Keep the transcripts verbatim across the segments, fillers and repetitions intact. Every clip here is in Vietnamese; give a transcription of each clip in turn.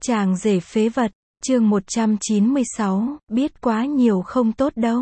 Chàng rể phế vật, chương một trăm chín mươi sáu, biết quá nhiều không tốt đâu.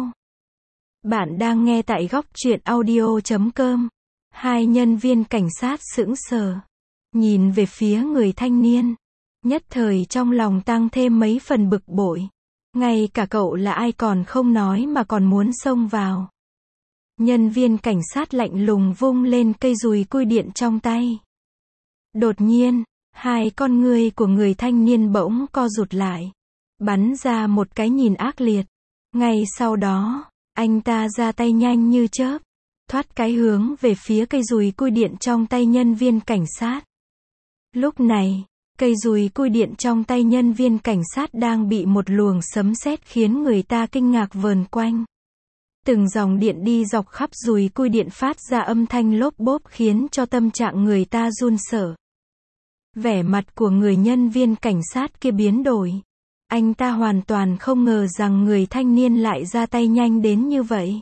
Bạn đang nghe tại góc truyện audio chấm com. Hai nhân viên cảnh sát sững sờ, nhìn về phía người thanh niên, nhất thời trong lòng tăng thêm mấy phần bực bội. Ngay cả cậu là ai còn không nói mà còn muốn xông vào. Nhân viên cảnh sát lạnh lùng vung lên cây dùi cui điện trong tay. Đột nhiên, hai con ngươi của người thanh niên bỗng co rụt lại, bắn ra một cái nhìn ác liệt. Ngay sau đó, anh ta ra tay nhanh như chớp, thoát cái hướng về phía cây dùi cui điện trong tay nhân viên cảnh sát. Lúc này, cây dùi cui điện trong tay nhân viên cảnh sát đang bị một luồng sấm sét khiến người ta kinh ngạc vờn quanh. Từng dòng điện đi dọc khắp dùi cui điện phát ra âm thanh lốp bốp khiến cho tâm trạng người ta run sợ. Vẻ mặt của người nhân viên cảnh sát kia biến đổi. Anh ta hoàn toàn không ngờ rằng người thanh niên lại ra tay nhanh đến như vậy.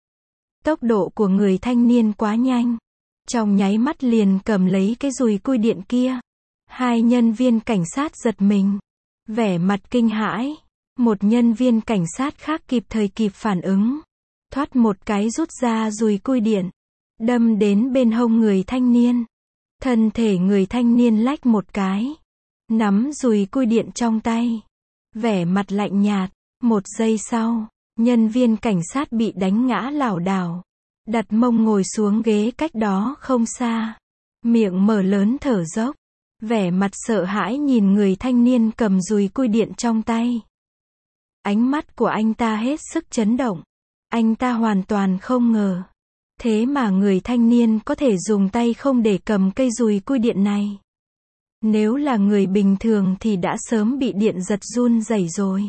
Tốc độ của người thanh niên quá nhanh. Trong nháy mắt liền cầm lấy cái dùi cui điện kia. Hai nhân viên cảnh sát giật mình, vẻ mặt kinh hãi. Một nhân viên cảnh sát khác kịp thời kịp phản ứng, thoát một cái rút ra dùi cui điện, đâm đến bên hông người thanh niên. Thân thể người thanh niên lách một cái, nắm dùi cui điện trong tay, vẻ mặt lạnh nhạt. Một giây sau, nhân viên cảnh sát bị đánh ngã lảo đảo, đặt mông ngồi xuống ghế cách đó không xa, miệng mở lớn thở dốc, vẻ mặt sợ hãi nhìn người thanh niên cầm dùi cui điện trong tay. Ánh mắt của anh ta hết sức chấn động. Anh ta hoàn toàn không ngờ, thế mà người thanh niên có thể dùng tay không để cầm cây dùi cui điện này. Nếu là người bình thường thì đã sớm bị điện giật run rẩy rồi.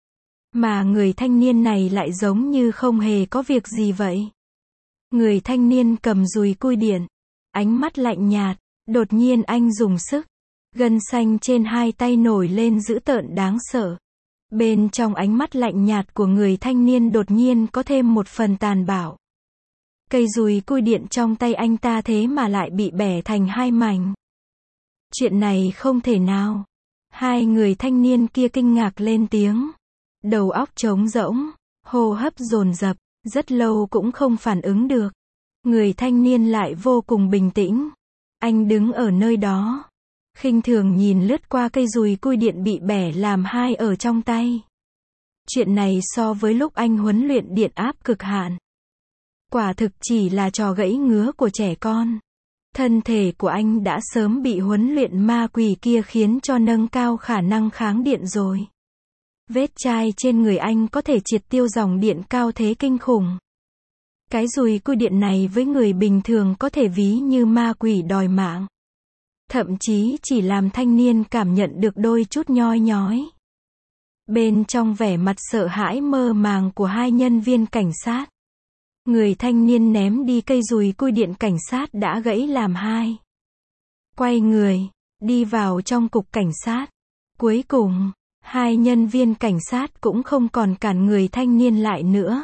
Mà người thanh niên này lại giống như không hề có việc gì vậy. Người thanh niên cầm dùi cui điện, ánh mắt lạnh nhạt, đột nhiên anh dùng sức, gân xanh trên hai tay nổi lên dữ tợn đáng sợ. Bên trong ánh mắt lạnh nhạt của người thanh niên đột nhiên có thêm một phần tàn bạo. Cây dùi cui điện trong tay anh ta thế mà lại bị bẻ thành hai mảnh. Chuyện này không thể nào. Hai người thanh niên kia kinh ngạc lên tiếng. Đầu óc trống rỗng, hô hấp dồn dập, rất lâu cũng không phản ứng được. Người thanh niên lại vô cùng bình tĩnh. Anh đứng ở nơi đó, khinh thường nhìn lướt qua cây dùi cui điện bị bẻ làm hai ở trong tay. Chuyện này so với lúc anh huấn luyện điện áp cực hạn, quả thực chỉ là trò gãy ngứa của trẻ con. Thân thể của anh đã sớm bị huấn luyện ma quỷ kia khiến cho nâng cao khả năng kháng điện rồi. Vết chai trên người anh có thể triệt tiêu dòng điện cao thế kinh khủng. Cái dùi cui điện này với người bình thường có thể ví như ma quỷ đòi mạng. Thậm chí chỉ làm thanh niên cảm nhận được đôi chút nhoi nhói. Bên trong vẻ mặt sợ hãi mơ màng của hai nhân viên cảnh sát, người thanh niên ném đi cây dùi cui điện cảnh sát đã gãy làm hai. Quay người, đi vào trong cục cảnh sát. Cuối cùng, hai nhân viên cảnh sát cũng không còn cản người thanh niên lại nữa.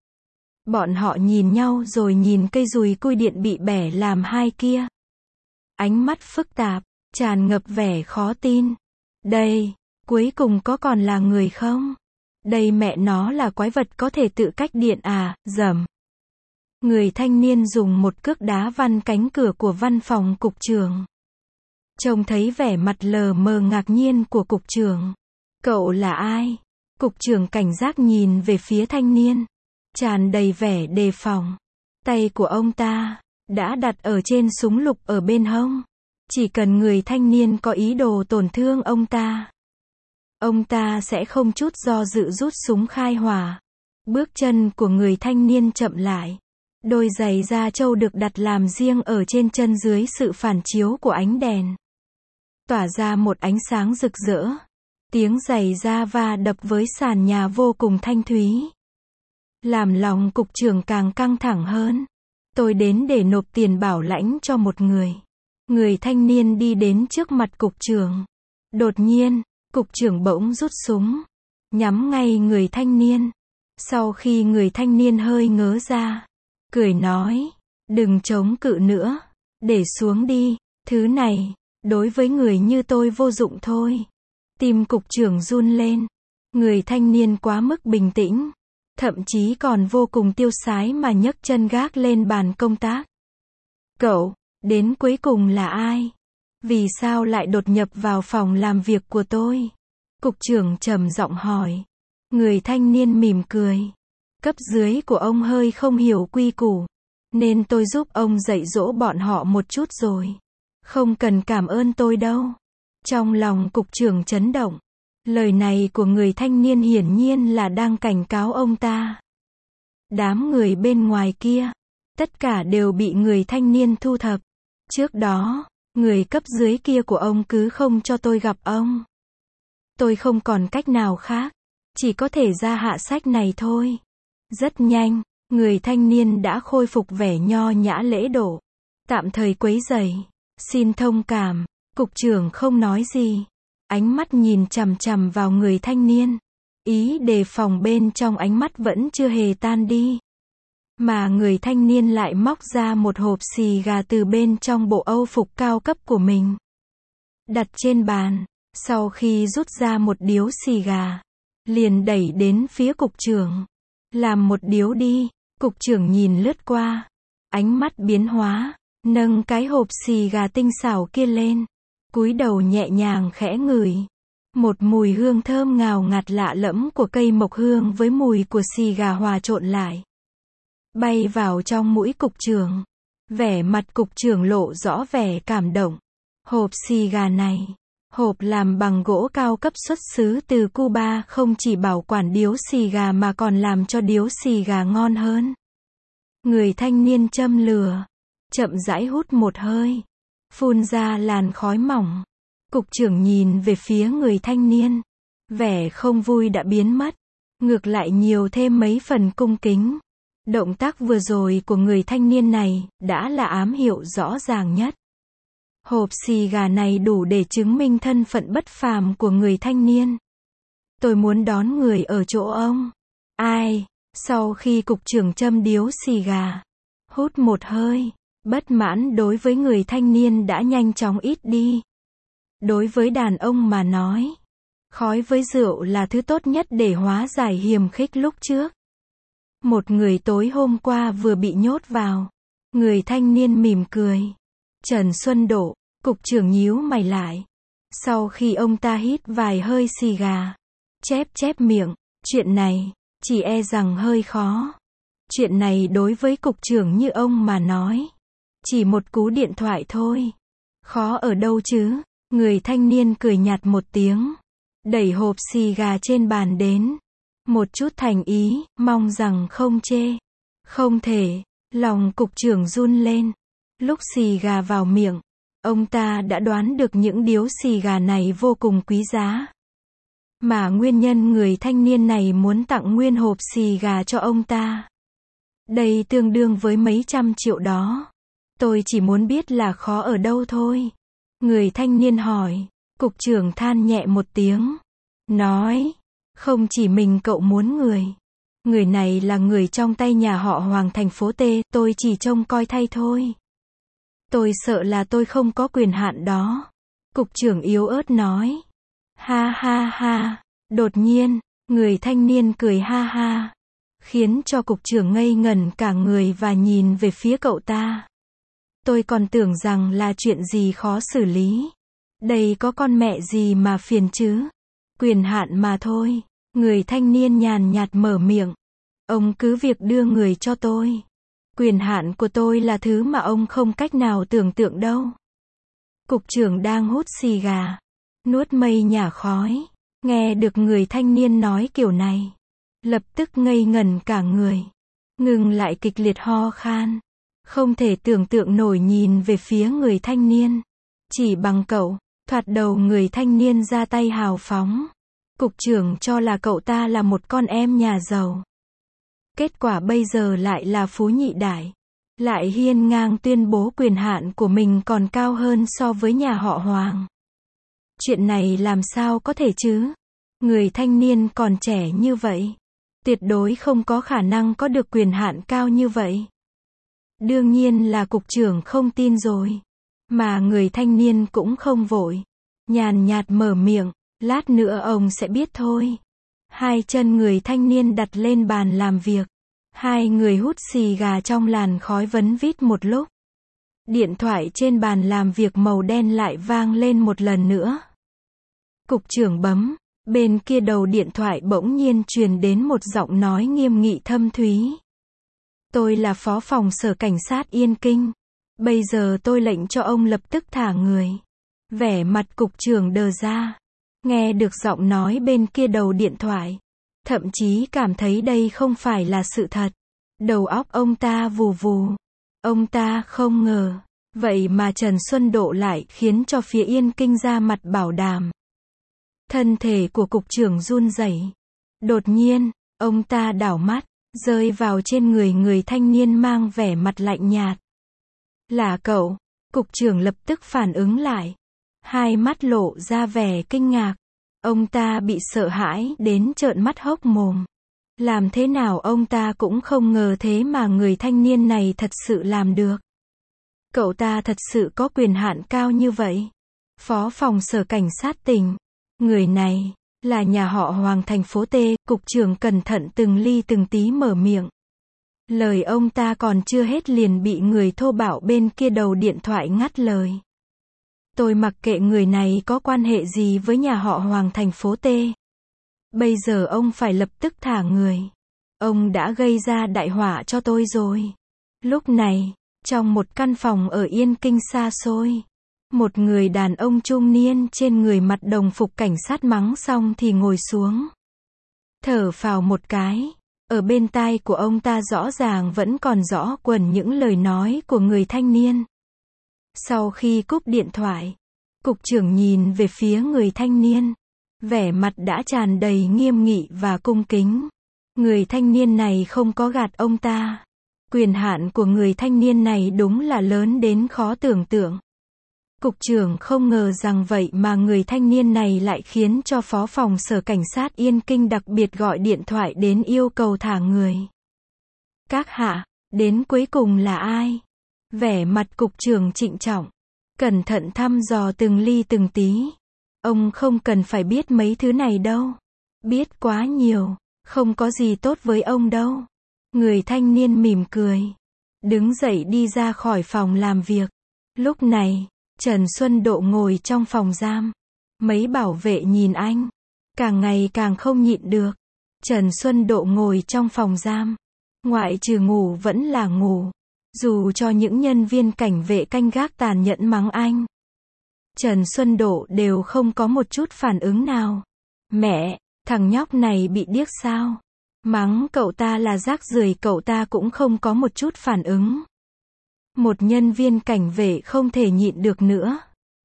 Bọn họ nhìn nhau rồi nhìn cây dùi cui điện bị bẻ làm hai kia. Ánh mắt phức tạp, tràn ngập vẻ khó tin. Đây, cuối cùng có còn là người không? Đây mẹ nó là quái vật có thể tự cách điện à, dầm. Người thanh niên dùng một cước đá văng cánh cửa của văn phòng cục trưởng. Trông thấy vẻ mặt lờ mờ ngạc nhiên của cục trưởng. Cậu là ai? Cục trưởng cảnh giác nhìn về phía thanh niên, tràn đầy vẻ đề phòng. Tay của ông ta đã đặt ở trên súng lục ở bên hông. Chỉ cần người thanh niên có ý đồ tổn thương ông ta, ông ta sẽ không chút do dự rút súng khai hỏa. Bước chân của người thanh niên chậm lại. Đôi giày da trâu được đặt làm riêng ở trên chân dưới sự phản chiếu của ánh đèn, tỏa ra một ánh sáng rực rỡ. Tiếng giày da va đập với sàn nhà vô cùng thanh thúy, làm lòng cục trưởng càng căng thẳng hơn. Tôi đến để nộp tiền bảo lãnh cho một người. Người thanh niên đi đến trước mặt cục trưởng. Đột nhiên, cục trưởng bỗng rút súng, nhắm ngay người thanh niên. Sau khi người thanh niên hơi ngớ ra, cười nói, đừng chống cự nữa, để xuống đi, thứ này, đối với người như tôi vô dụng thôi. Tim cục trưởng run lên. Người thanh niên quá mức bình tĩnh, thậm chí còn vô cùng tiêu sái mà nhấc chân gác lên bàn công tác. Cậu, đến cuối cùng là ai? Vì sao lại đột nhập vào phòng làm việc của tôi? Cục trưởng trầm giọng hỏi. Người thanh niên mỉm cười. Cấp dưới của ông hơi không hiểu quy củ, nên tôi giúp ông dạy dỗ bọn họ một chút rồi. Không cần cảm ơn tôi đâu. Trong lòng cục trưởng chấn động. Lời này của người thanh niên hiển nhiên là đang cảnh cáo ông ta. Đám người bên ngoài kia, tất cả đều bị người thanh niên thu thập. Trước đó, người cấp dưới kia của ông cứ không cho tôi gặp ông. Tôi không còn cách nào khác, chỉ có thể ra hạ sách này thôi. Rất nhanh, người thanh niên đã khôi phục vẻ nho nhã lễ độ. Tạm thời quấy rầy, xin thông cảm. Cục trưởng không nói gì, ánh mắt nhìn chằm chằm vào người thanh niên. Ý đề phòng bên trong ánh mắt vẫn chưa hề tan đi. Mà người thanh niên lại móc ra một hộp xì gà từ bên trong bộ âu phục cao cấp của mình. Đặt trên bàn, sau khi rút ra một điếu xì gà, liền đẩy đến phía cục trưởng. Làm một điếu đi. Cục trưởng nhìn lướt qua, ánh mắt biến hóa, nâng cái hộp xì gà tinh xảo kia lên, cúi đầu nhẹ nhàng khẽ ngửi. Một mùi hương thơm ngào ngạt lạ lẫm của cây mộc hương với mùi của xì gà hòa trộn lại, bay vào trong mũi cục trưởng. Vẻ mặt cục trưởng lộ rõ vẻ cảm động. Hộp xì gà này, hộp làm bằng gỗ cao cấp xuất xứ từ Cuba, không chỉ bảo quản điếu xì gà mà còn làm cho điếu xì gà ngon hơn. Người thanh niên châm lửa, chậm rãi hút một hơi, phun ra làn khói mỏng. Cục trưởng nhìn về phía người thanh niên, vẻ không vui đã biến mất, ngược lại nhiều thêm mấy phần cung kính. Động tác vừa rồi của người thanh niên này đã là ám hiệu rõ ràng nhất. Hộp xì gà này đủ để chứng minh thân phận bất phàm của người thanh niên. Tôi muốn đón người ở chỗ ông. Ai? Sau khi cục trưởng châm điếu xì gà, hút một hơi, bất mãn đối với người thanh niên đã nhanh chóng ít đi. Đối với đàn ông mà nói, khói với rượu là thứ tốt nhất để hóa giải hiềm khích lúc trước. Một người tối hôm qua vừa bị nhốt vào. Người thanh niên mỉm cười. Trần Xuân Độ, cục trưởng nhíu mày lại. Sau khi ông ta hít vài hơi xì gà, chép chép miệng, chuyện này, chỉ e rằng hơi khó. Chuyện này đối với cục trưởng như ông mà nói, chỉ một cú điện thoại thôi. Khó ở đâu chứ? Người thanh niên cười nhạt một tiếng, đẩy hộp xì gà trên bàn đến. Một chút thành ý, mong rằng không chê. Không thể, lòng cục trưởng run lên. Lúc xì gà vào miệng, ông ta đã đoán được những điếu xì gà này vô cùng quý giá. Mà nguyên nhân người thanh niên này muốn tặng nguyên hộp xì gà cho ông ta, đây tương đương với mấy trăm triệu đó. Tôi chỉ muốn biết là khó ở đâu thôi. Người thanh niên hỏi. Cục trưởng than nhẹ một tiếng, nói, không chỉ mình cậu muốn người. Người này là người trong tay nhà họ Hoàng thành phố T, tôi chỉ trông coi thay thôi. Tôi sợ là tôi không có quyền hạn đó. Cục trưởng yếu ớt nói. Ha ha ha. Đột nhiên, người thanh niên cười ha ha, khiến cho cục trưởng ngây ngẩn cả người và nhìn về phía cậu ta. Tôi còn tưởng rằng là chuyện gì khó xử lý. Đây có con mẹ gì mà phiền chứ? Quyền hạn mà thôi. Người thanh niên nhàn nhạt mở miệng. Ông cứ việc đưa người cho tôi. Quyền hạn của tôi là thứ mà ông không cách nào tưởng tượng đâu. Cục trưởng đang hút xì gà, nuốt mây nhả khói, nghe được người thanh niên nói kiểu này, lập tức ngây ngẩn cả người, ngừng lại kịch liệt ho khan, không thể tưởng tượng nổi nhìn về phía người thanh niên. Chỉ bằng cậu, thoạt đầu người thanh niên ra tay hào phóng. Cục trưởng cho là cậu ta là một con em nhà giàu. Kết quả bây giờ lại là phú nhị đại. Lại hiên ngang tuyên bố quyền hạn của mình còn cao hơn so với nhà họ Hoàng. Chuyện này làm sao có thể chứ? Người thanh niên còn trẻ như vậy, tuyệt đối không có khả năng có được quyền hạn cao như vậy. Đương nhiên là cục trưởng không tin rồi. Mà người thanh niên cũng không vội, nhàn nhạt mở miệng. Lát nữa ông sẽ biết thôi. Hai chân người thanh niên đặt lên bàn làm việc. Hai người hút xì gà trong làn khói vấn vít một lúc. Điện thoại trên bàn làm việc màu đen lại vang lên một lần nữa. Cục trưởng bấm, bên kia đầu điện thoại bỗng nhiên truyền đến một giọng nói nghiêm nghị thâm thúy. Tôi là phó phòng sở cảnh sát Yên Kinh. Bây giờ tôi lệnh cho ông lập tức thả người. Vẻ mặt cục trưởng đờ ra. Nghe được giọng nói bên kia đầu điện thoại. Thậm chí cảm thấy đây không phải là sự thật. Đầu óc ông ta vù vù. Ông ta không ngờ. Vậy mà Trần Xuân Độ lại khiến cho phía Yên Kinh ra mặt bảo đảm. Thân thể của cục trưởng run rẩy. Đột nhiên, ông ta đảo mắt, rơi vào trên người người thanh niên mang vẻ mặt lạnh nhạt. Là cậu, cục trưởng lập tức phản ứng lại. Hai mắt lộ ra vẻ kinh ngạc. Ông ta bị sợ hãi đến trợn mắt hốc mồm. Làm thế nào ông ta cũng không ngờ thế mà người thanh niên này thật sự làm được. Cậu ta thật sự có quyền hạn cao như vậy. Phó phòng sở cảnh sát tỉnh. Người này, là nhà họ Hoàng thành phố T, cục trưởng cẩn thận từng ly từng tí mở miệng. Lời ông ta còn chưa hết liền bị người thô bạo bên kia đầu điện thoại ngắt lời. Tôi mặc kệ người này có quan hệ gì với nhà họ Hoàng thành phố T. Bây giờ ông phải lập tức thả người. Ông đã gây ra đại họa cho tôi rồi. Lúc này, trong một căn phòng ở Yên Kinh xa xôi, một người đàn ông trung niên trên người mặc đồng phục cảnh sát mắng xong thì ngồi xuống. Thở phào một cái. Ở bên tai của ông ta rõ ràng vẫn còn rõ quẩn những lời nói của người thanh niên. Sau khi cúp điện thoại, cục trưởng nhìn về phía người thanh niên. Vẻ mặt đã tràn đầy nghiêm nghị và cung kính. Người thanh niên này không có gạt ông ta. Quyền hạn của người thanh niên này đúng là lớn đến khó tưởng tượng. Cục trưởng không ngờ rằng vậy mà người thanh niên này lại khiến cho phó phòng sở cảnh sát Yên Kinh đặc biệt gọi điện thoại đến yêu cầu thả người. Các hạ, đến cuối cùng là ai? Vẻ mặt cục trưởng trịnh trọng, cẩn thận thăm dò từng ly từng tí. Ông không cần phải biết mấy thứ này đâu. Biết quá nhiều, không có gì tốt với ông đâu. Người thanh niên mỉm cười, đứng dậy đi ra khỏi phòng làm việc. Lúc này, Trần Xuân Độ ngồi trong phòng giam. Mấy bảo vệ nhìn anh, càng ngày càng không nhịn được. Trần Xuân Độ ngồi trong phòng giam, ngoại trừ ngủ vẫn là ngủ. Dù cho những nhân viên cảnh vệ canh gác tàn nhẫn mắng anh, Trần Xuân Độ đều không có một chút phản ứng nào. Mẹ, thằng nhóc này bị điếc sao? Mắng cậu ta là rác rưởi cậu ta cũng không có một chút phản ứng. Một nhân viên cảnh vệ không thể nhịn được nữa.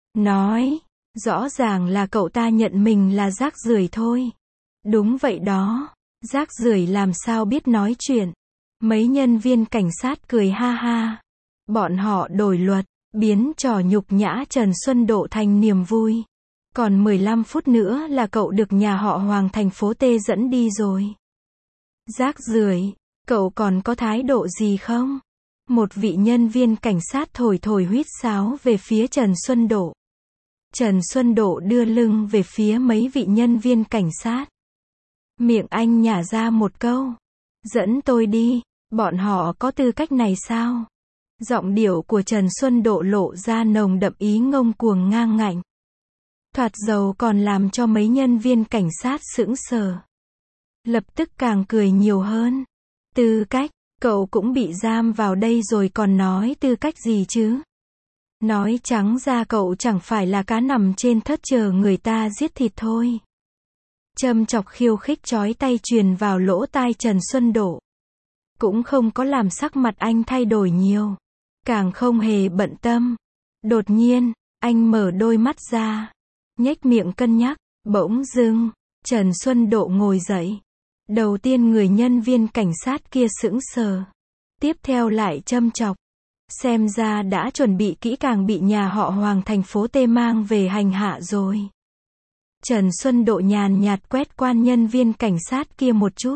Nói, rõ ràng là cậu ta nhận mình là rác rưởi thôi. Đúng vậy đó, rác rưởi làm sao biết nói chuyện. Mấy nhân viên cảnh sát cười ha ha. Bọn họ đổi luật, biến trò nhục nhã Trần Xuân Độ thành niềm vui. Còn mười lăm phút nữa là cậu được nhà họ Hoàng thành phố T dẫn đi rồi. Rác rưởi, cậu còn có thái độ gì không? Một vị nhân viên cảnh sát thổi thổi huýt sáo về phía Trần Xuân Độ. Trần Xuân Độ đưa lưng về phía mấy vị nhân viên cảnh sát. Miệng anh nhả ra một câu. Dẫn tôi đi, bọn họ có tư cách này sao? Giọng điệu của Trần Xuân Độ lộ ra nồng đậm ý ngông cuồng ngang ngạnh. Thoạt dầu còn làm cho mấy nhân viên cảnh sát sững sờ. Lập tức càng cười nhiều hơn. Tư cách, cậu cũng bị giam vào đây rồi còn nói tư cách gì chứ? Nói trắng ra cậu chẳng phải là cá nằm trên thớt chờ người ta giết thịt thôi. Châm chọc khiêu khích chói tay truyền vào lỗ tai Trần Xuân Độ. Cũng không có làm sắc mặt anh thay đổi nhiều. Càng không hề bận tâm. Đột nhiên, anh mở đôi mắt ra. Nhếch miệng cân nhắc. Bỗng dưng, Trần Xuân Độ ngồi dậy. Đầu tiên người nhân viên cảnh sát kia sững sờ. Tiếp theo lại châm chọc. Xem ra đã chuẩn bị kỹ càng bị nhà họ Hoàng thành phố T mang về hành hạ rồi. Trần Xuân Độ nhàn nhạt quét qua nhân viên cảnh sát kia một chút.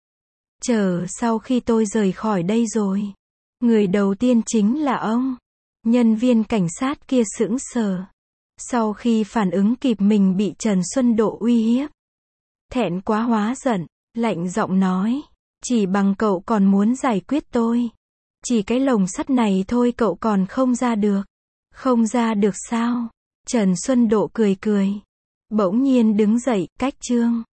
Chờ sau khi tôi rời khỏi đây rồi. Người đầu tiên chính là ông. Nhân viên cảnh sát kia sững sờ. Sau khi phản ứng kịp mình bị Trần Xuân Độ uy hiếp. Thẹn quá hóa giận, lạnh giọng nói. Chỉ bằng cậu còn muốn giải quyết tôi. Chỉ cái lồng sắt này thôi cậu còn không ra được. Không ra được sao? Trần Xuân Độ cười cười. Bỗng nhiên đứng dậy, cách Trương